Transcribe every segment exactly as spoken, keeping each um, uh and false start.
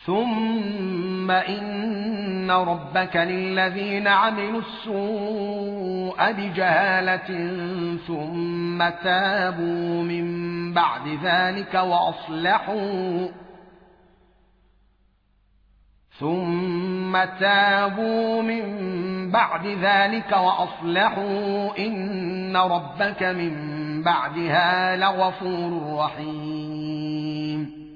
ثم إن ربك للذين عملوا السوء بجهالة ثم تابوا من بعد ذلك وأصلحوا ثم تابوا من بعد ذلك وأصلحوا إن ربك من بعدها لغفور رحيم.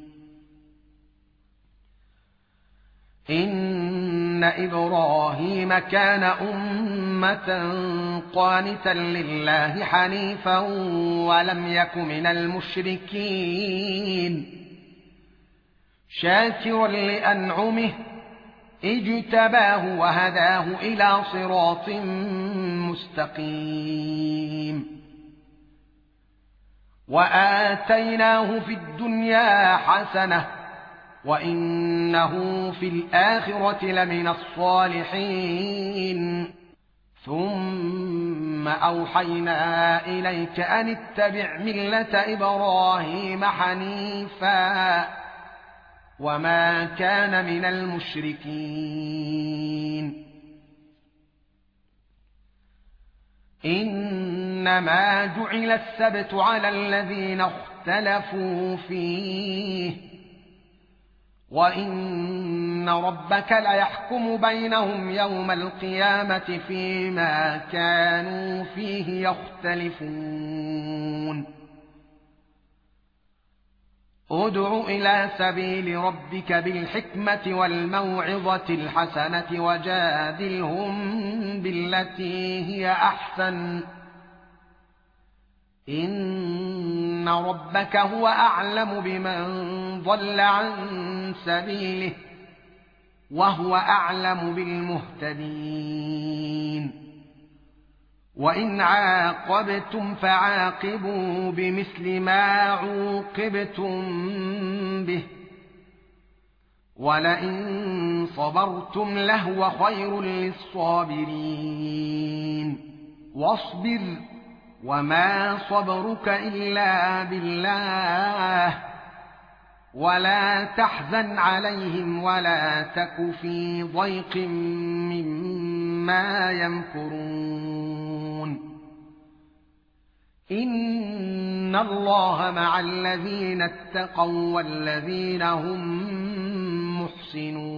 إن إبراهيم كان أمة قانتا لله حنيفا ولم يك من المشركين شاكرا لأنعمه اجتباه وهداه إلى صراط مستقيم. وآتيناه في الدنيا حسنة وإنه في الآخرة لمن الصالحين. ثم أوحينا إليك أن اتبع ملة إبراهيم حنيفا وما كان من المشركين. إنما جعل السبت على الذين اختلفوا فيه وإن ربك ليحكم بينهم يوم القيامة فيما كانوا فيه يختلفون. ادع إلى سبيل ربك بالحكمة والموعظة الحسنة وجادلهم بالتي هي أحسن إن ربك هو أعلم بمن ضل عن سبيله وهو أعلم بالمهتدين. وإن عاقبتم فعاقبوا بمثل ما عوقبتم به ولئن صبرتم لهو خير للصابرين. واصبر وما صبرك إلا بالله ولا تحزن عليهم ولا تك في ضيق مما يمكرون. إن الله مع الذين اتقوا والذين هم محسنون.